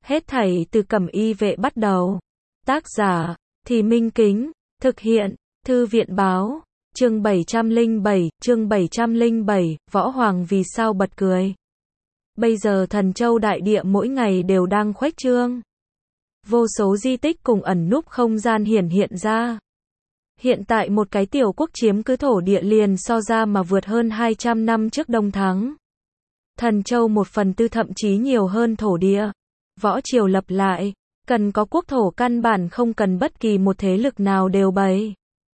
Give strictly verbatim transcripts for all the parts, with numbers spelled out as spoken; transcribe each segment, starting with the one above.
Hết thảy từ Cẩm Y Vệ bắt đầu. Tác giả, Thì Minh Kính, thực hiện, Thư viện Báo, chương bảy trăm lẻ bảy, chương bảy trăm lẻ bảy, Võ Hoàng vì sao bật cười. Bây giờ Thần Châu đại địa mỗi ngày đều đang khuếch trương. Vô số di tích cùng ẩn núp không gian hiển hiện ra. Hiện tại một cái tiểu quốc chiếm cứ thổ địa liền so ra mà vượt hơn hai trăm năm trước Đông Thắng. Thần Châu một phần tư thậm chí nhiều hơn thổ địa. Võ triều lập lại, cần có quốc thổ căn bản không cần bất kỳ một thế lực nào đều bày.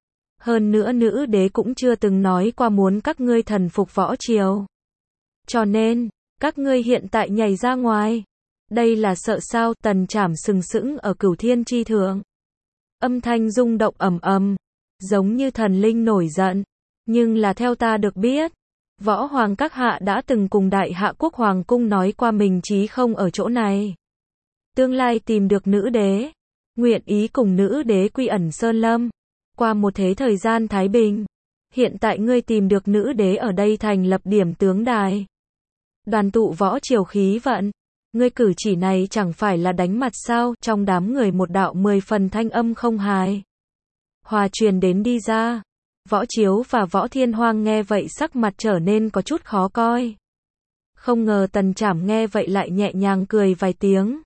Hơn nữa nữ đế cũng chưa từng nói qua muốn các ngươi thần phục võ triều. Cho nên, các ngươi hiện tại nhảy ra ngoài. Đây là sợ sao? Tần Trảm sừng sững ở Cửu Thiên chi thượng. Âm thanh rung động ầm ầm, giống như thần linh nổi giận. Nhưng là theo ta được biết, Võ Hoàng các hạ đã từng cùng Đại Hạ Quốc Hoàng cung nói qua mình chí không ở chỗ này. Tương lai tìm được nữ đế, nguyện ý cùng nữ đế quy ẩn Sơn Lâm. Qua một thế thời gian thái bình, hiện tại ngươi tìm được nữ đế ở đây thành lập điểm tướng đài. Đoàn tụ võ triều khí vận. Ngươi cử chỉ này chẳng phải là đánh mặt sao? Trong đám người một đạo mười phần thanh âm không hài hòa truyền đến đi ra. Võ Chiếu và Võ Thiên Hoang nghe vậy sắc mặt trở nên có chút khó coi. Không ngờ Tần Trảm nghe vậy lại nhẹ nhàng cười vài tiếng.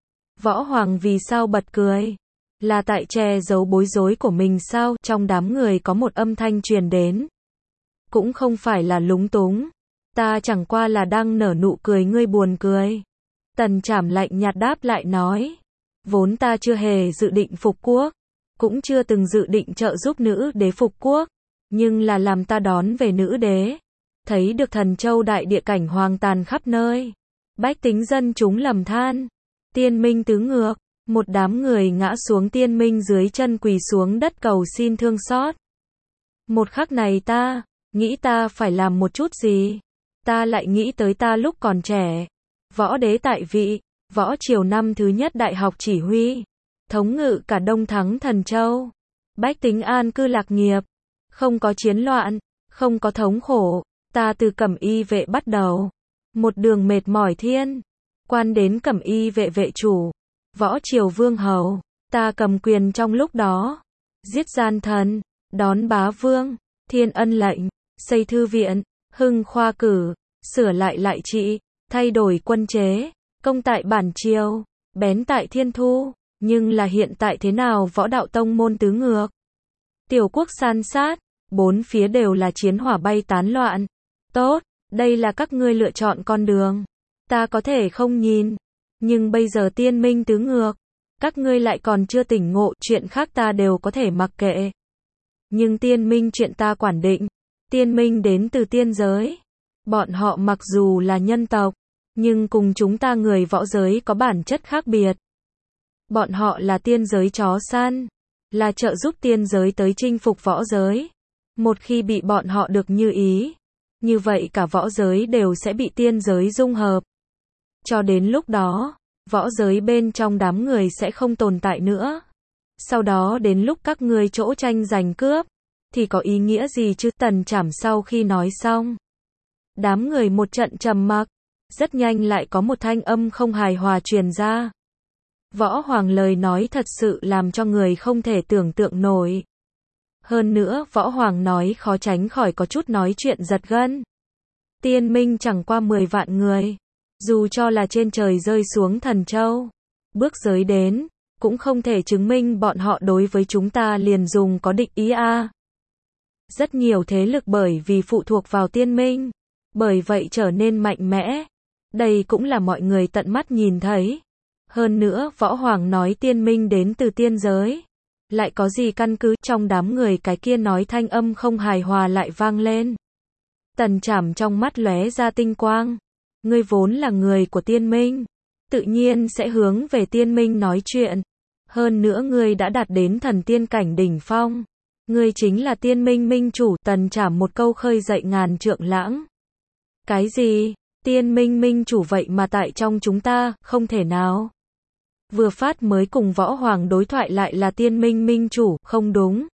Võ Hoàng vì sao bật cười? Là tại che giấu bối rối của mình sao? Trong đám người có một âm thanh truyền đến. Cũng không phải là lúng túng. Ta chẳng qua là đang nở nụ cười ngươi buồn cười. Tần Trảm lạnh nhạt đáp lại nói. Vốn ta chưa hề dự định phục quốc. Cũng chưa từng dự định trợ giúp nữ đế phục quốc. Nhưng là làm ta đón về nữ đế. Thấy được Thần Châu đại địa cảnh hoang tàn khắp nơi. Bách tính dân chúng lầm than. Tiên minh tứ ngược. Một đám người ngã xuống tiên minh dưới chân quỳ xuống đất cầu xin thương xót. Một khắc này ta, nghĩ ta phải làm một chút gì. Ta lại nghĩ tới ta lúc còn trẻ. Võ đế tại vị, võ triều năm thứ nhất đại học chỉ huy. Thống ngự cả Đông Thắng Thần Châu. Bách tính an cư lạc nghiệp. Không có chiến loạn, không có thống khổ. Ta từ Cẩm Y Vệ bắt đầu. Một đường mệt mỏi thiên. Quan đến Cẩm Y Vệ vệ chủ. Võ triều vương hầu. Ta cầm quyền trong lúc đó. Giết gian thần. Đón bá vương. Thiên ân lệnh. Xây thư viện. Hưng khoa cử. Sửa lại lại trị. Thay đổi quân chế. Công tại bản triều. Bén tại thiên thu. Nhưng là hiện tại thế nào? Võ đạo tông môn tứ ngược. Tiểu quốc san sát. Bốn phía đều là chiến hỏa bay tán loạn. Tốt, đây là các ngươi lựa chọn con đường. Ta có thể không nhìn. Nhưng bây giờ tiên minh tứ ngược. Các ngươi lại còn chưa tỉnh ngộ. Chuyện khác ta đều có thể mặc kệ. Nhưng tiên minh chuyện ta quản định. Tiên minh đến từ tiên giới. Bọn họ mặc dù là nhân tộc. Nhưng cùng chúng ta người võ giới có bản chất khác biệt. Bọn họ là tiên giới chó săn. Là trợ giúp tiên giới tới chinh phục võ giới. Một khi bị bọn họ được như ý. Như vậy cả võ giới đều sẽ bị tiên giới dung hợp. Cho đến lúc đó, võ giới bên trong đám người sẽ không tồn tại nữa. Sau đó đến lúc các ngươi chỗ tranh giành cướp. Thì có ý nghĩa gì chứ? Tần Trảm sau khi nói xong. Đám người một trận trầm mặc. Rất nhanh lại có một thanh âm không hài hòa truyền ra. Võ Hoàng lời nói thật sự làm cho người không thể tưởng tượng nổi. Hơn nữa, Võ Hoàng nói khó tránh khỏi có chút nói chuyện giật gân. Tiên minh chẳng qua mười vạn người. Dù cho là trên trời rơi xuống Thần Châu. Bước giới đến. Cũng không thể chứng minh bọn họ đối với chúng ta liền dùng có địch ý a. Rất nhiều thế lực bởi vì phụ thuộc vào tiên minh. Bởi vậy trở nên mạnh mẽ. Đây cũng là mọi người tận mắt nhìn thấy. Hơn nữa, Võ Hoàng nói tiên minh đến từ tiên giới. Lại có gì căn cứ? Trong đám người cái kia nói thanh âm không hài hòa lại vang lên. Tần Trảm trong mắt lóe ra tinh quang. Ngươi vốn là người của tiên minh. Tự nhiên sẽ hướng về tiên minh nói chuyện. Hơn nữa ngươi đã đạt đến thần tiên cảnh đỉnh phong. Ngươi chính là tiên minh minh chủ. Tần Trảm một câu khơi dậy ngàn trượng lãng. Cái gì? Tiên minh minh chủ vậy mà tại trong chúng ta? Không thể nào. Vừa phát mới cùng Võ Hoàng đối thoại lại là tiên minh minh chủ, không đúng.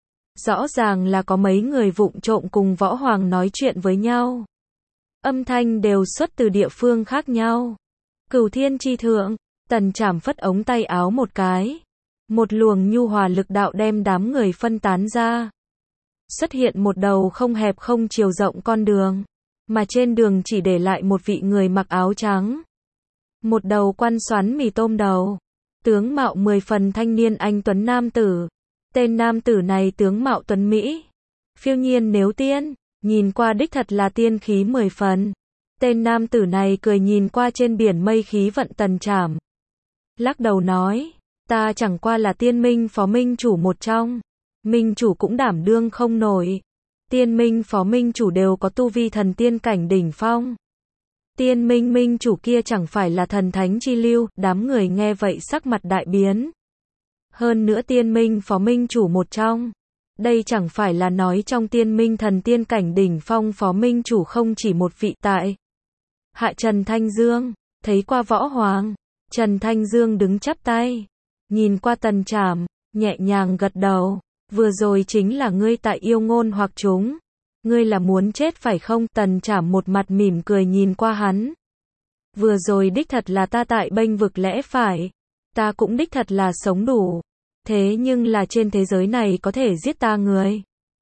Rõ ràng là có mấy người vụng trộm cùng Võ Hoàng nói chuyện với nhau. Âm thanh đều xuất từ địa phương khác nhau. Cửu Thiên chi thượng, Tần Trảm phất ống tay áo một cái. Một luồng nhu hòa lực đạo đem đám người phân tán ra. Xuất hiện một đầu không hẹp không chiều rộng con đường. Mà trên đường chỉ để lại một vị người mặc áo trắng. Một đầu quan xoắn mì tôm đầu. Tướng mạo mười phần thanh niên anh tuấn nam tử. Tên nam tử này tướng mạo tuấn Mỹ. Phiêu nhiên nếu tiên. Nhìn qua đích thật là tiên khí mười phần. Tên nam tử này cười nhìn qua trên biển mây khí vận Tần Trảm. Lắc đầu nói. Ta chẳng qua là tiên minh phó minh chủ một trong. Minh chủ cũng đảm đương không nổi. Tiên minh phó minh chủ đều có tu vi thần tiên cảnh đỉnh phong. Tiên minh minh chủ kia chẳng phải là thần thánh chi lưu. Đám người nghe vậy sắc mặt đại biến. Hơn nữa tiên minh phó minh chủ một trong. Đây chẳng phải là nói trong tiên minh thần tiên cảnh đỉnh phong phó minh chủ không chỉ một vị tại. Hạ Trần Thanh Dương, thấy qua Võ Hoàng. Trần Thanh Dương đứng chắp tay. Nhìn qua Tần Trảm, nhẹ nhàng gật đầu. Vừa rồi chính là ngươi tại yêu ngôn hoặc chúng. Ngươi là muốn chết phải không? Tần Trảm một mặt mỉm cười nhìn qua hắn. Vừa rồi đích thật là ta tại bênh vực lẽ phải. Ta cũng đích thật là sống đủ. Thế nhưng là trên thế giới này có thể giết ta người.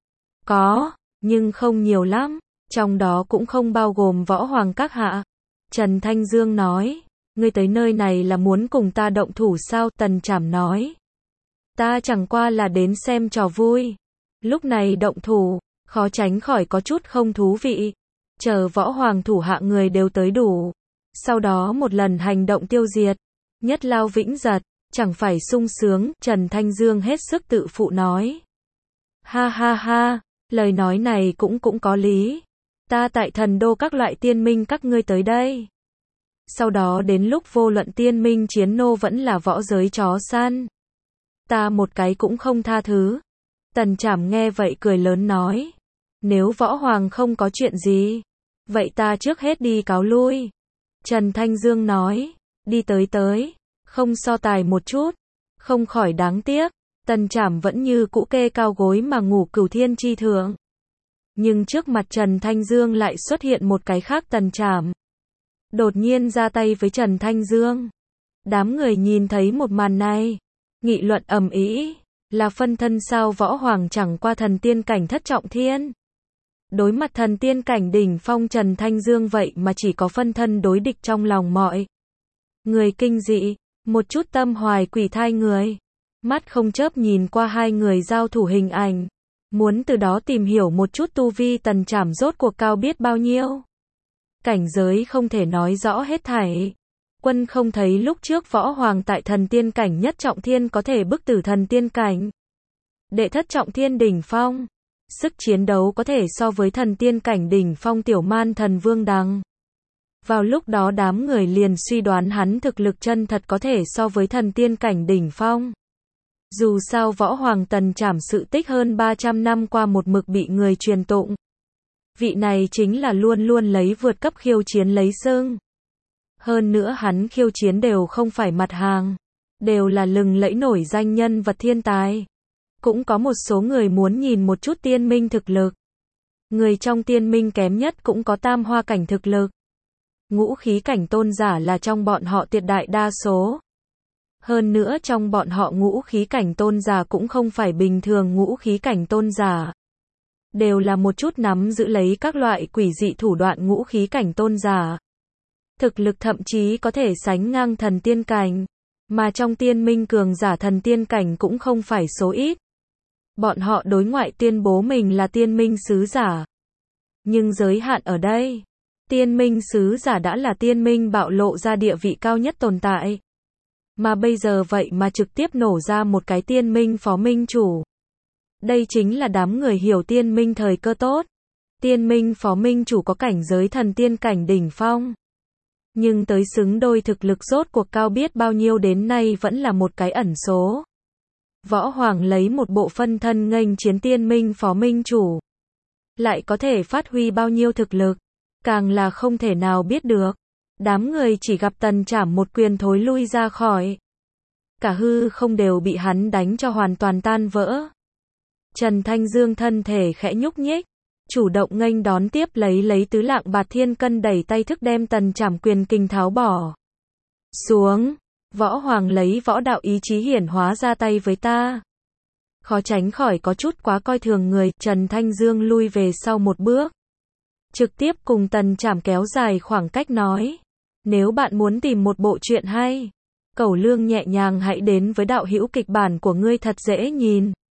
Có, nhưng không nhiều lắm. Trong đó cũng không bao gồm Võ Hoàng các hạ. Trần Thanh Dương nói. Ngươi tới nơi này là muốn cùng ta động thủ sao? Tần Trảm nói. Ta chẳng qua là đến xem trò vui. Lúc này động thủ, khó tránh khỏi có chút không thú vị. Chờ Võ Hoàng thủ hạ người đều tới đủ. Sau đó một lần hành động tiêu diệt. Nhất lao vĩnh giật. Chẳng phải sung sướng. Trần Thanh Dương hết sức tự phụ nói. Ha ha ha. Lời nói này cũng cũng có lý. Ta tại thần đô các loại tiên minh các ngươi tới đây. Sau đó đến lúc vô luận tiên minh chiến nô vẫn là võ giới chó săn. Ta một cái cũng không tha thứ. Tần Trảm nghe vậy cười lớn nói. Nếu Võ Hoàng không có chuyện gì. Vậy ta trước hết đi cáo lui. Trần Thanh Dương nói. Đi tới tới. Không so tài một chút. Không khỏi đáng tiếc. Tần Trảm vẫn như cũ kê cao gối mà ngủ cửu thiên chi thượng. Nhưng trước mặt Trần Thanh Dương lại xuất hiện một cái khác. Tần Trảm đột nhiên ra tay với Trần Thanh Dương. Đám người nhìn thấy một màn này. Nghị luận ầm ĩ. Là phân thân sao? Võ Hoàng chẳng qua thần tiên cảnh thất trọng thiên. Đối mặt thần tiên cảnh đỉnh phong Trần Thanh Dương vậy mà chỉ có phân thân đối địch trong lòng mọi người kinh dị. Một chút tâm hoài quỷ thai người. Mắt không chớp nhìn qua hai người giao thủ hình ảnh. Muốn từ đó tìm hiểu một chút tu vi Tần Trảm rốt cuộc cao biết bao nhiêu. Cảnh giới không thể nói rõ hết thảy. Quân không thấy lúc trước Võ Hoàng tại thần tiên cảnh nhất trọng thiên có thể bức tử thần tiên cảnh. Đệ thất trọng thiên đỉnh phong. Sức chiến đấu có thể so với thần tiên cảnh đỉnh phong tiểu man thần Vương Đằng. Vào lúc đó đám người liền suy đoán hắn thực lực chân thật có thể so với thần tiên cảnh đỉnh phong. Dù sao Võ Hoàng Tần Trảm sự tích hơn ba trăm năm qua một mực bị người truyền tụng. Vị này chính là luôn luôn lấy vượt cấp khiêu chiến lấy xưng. Hơn nữa hắn khiêu chiến đều không phải mặt hàng. Đều là lừng lẫy nổi danh nhân vật thiên tài. Cũng có một số người muốn nhìn một chút tiên minh thực lực. Người trong tiên minh kém nhất cũng có tam hoa cảnh thực lực. Ngũ khí cảnh tôn giả là trong bọn họ tuyệt đại đa số. Hơn nữa trong bọn họ ngũ khí cảnh tôn giả cũng không phải bình thường ngũ khí cảnh tôn giả. Đều là một chút nắm giữ lấy các loại quỷ dị thủ đoạn ngũ khí cảnh tôn giả. Thực lực thậm chí có thể sánh ngang thần tiên cảnh. Mà trong tiên minh cường giả thần tiên cảnh cũng không phải số ít. Bọn họ đối ngoại tuyên bố mình là tiên minh sứ giả. Nhưng giới hạn ở đây. Tiên minh sứ giả đã là tiên minh bạo lộ ra địa vị cao nhất tồn tại. Mà bây giờ vậy mà trực tiếp nổ ra một cái tiên minh phó minh chủ. Đây chính là đám người hiểu tiên minh thời cơ tốt. Tiên minh phó minh chủ có cảnh giới thần tiên cảnh đỉnh phong. Nhưng tới xứng đôi thực lực rốt cuộc cao biết bao nhiêu đến nay vẫn là một cái ẩn số. Võ Hoàng lấy một bộ phân thân nghênh chiến tiên minh phó minh chủ. Lại có thể phát huy bao nhiêu thực lực. Càng là không thể nào biết được. Đám người chỉ gặp Tần Trảm một quyền thối lui ra khỏi. Cả hư không đều bị hắn đánh cho hoàn toàn tan vỡ. Trần Thanh Dương thân thể khẽ nhúc nhích. Chủ động nghênh đón tiếp lấy lấy tứ lạng bạt thiên cân đẩy tay thức đem Tần Trảm quyền kình tháo bỏ xuống. Võ Hoàng lấy võ đạo ý chí hiển hóa ra tay với ta. Khó tránh khỏi có chút quá coi thường người, Trần Thanh Dương lui về sau một bước. Trực tiếp cùng Tần Trảm kéo dài khoảng cách nói. Nếu bạn muốn tìm một bộ truyện hay, Cẩu Lương nhẹ nhàng hãy đến với đạo hữu kịch bản của ngươi thật dễ nhìn.